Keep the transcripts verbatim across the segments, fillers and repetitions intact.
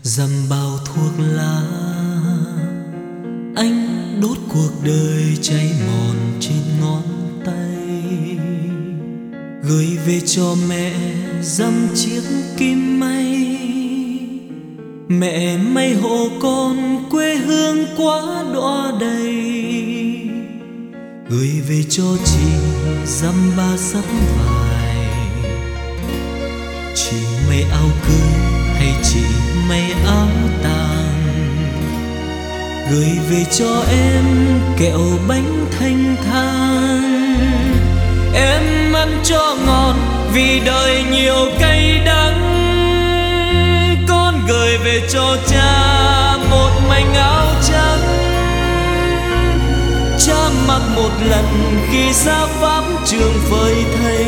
Dầm bao thuốc lá, anh đốt cuộc đời cháy mòn trên ngón tay, gửi về cho mẹ dăm chiếc kim may. Mẹ may hộ con quê hương quá đọa đầy, gửi về cho chị dăm ba sắp vải. Chị may áo cưới hay chị may áo tang, gửi về cho em kẹo bánh thanh thang. Em ăn cho ngon vì đời nhiều cay đắng, con gửi về cho cha một mảnh áo trắng. Cha mặc một lần khi ra pháp trường phơi thây,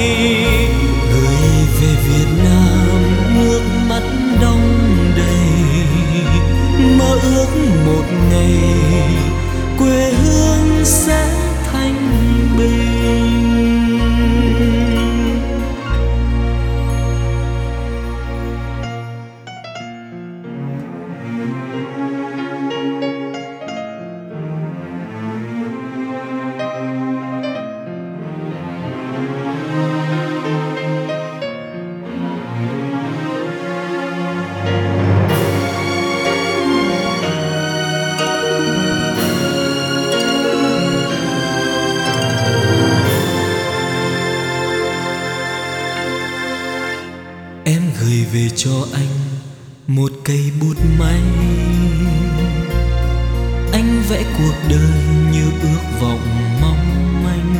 gửi về Việt Nam nước mắt đong đầy, mơ ước một ngày quê hương sẽ thanh bình. Em gửi về cho anh một cây bút máy, anh vẽ cuộc đời như ước vọng mong manh.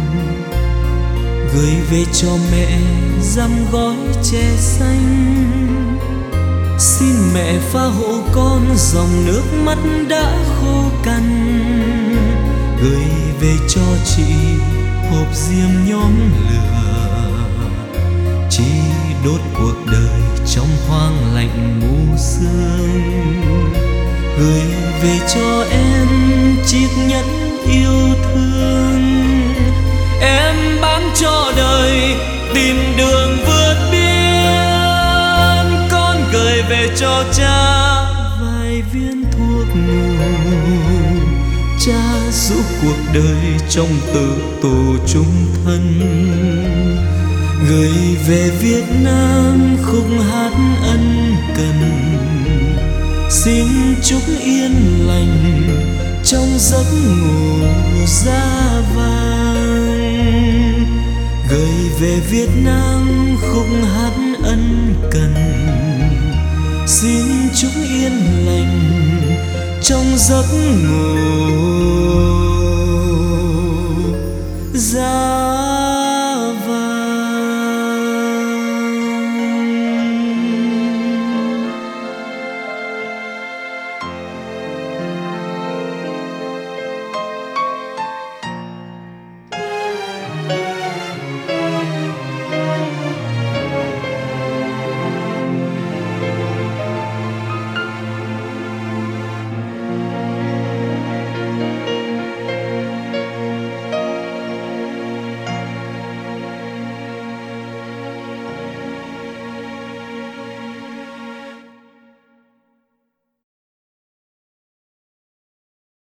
Gửi về cho mẹ dăm gói chè xanh, xin mẹ pha hộ con dòng nước mắt đã khô cằn. Gửi về cho chị hộp diêm nhóm lửa, chị đốt cuộc đời trong hoang lạnh mù sương. Gửi về cho em chiếc nhẫn yêu thương, em bán cho đời tìm đường vượt biên. Con gửi về cho cha vài viên thuốc ngủ, cha giúp cuộc đời trong tự tù chung thân. Gửi về Việt Nam khúc hát ân cần, xin chúc yên lành trong giấc ngủ da vàng. Gửi về Việt Nam khúc hát ân cần, xin chúc yên lành trong giấc ngủ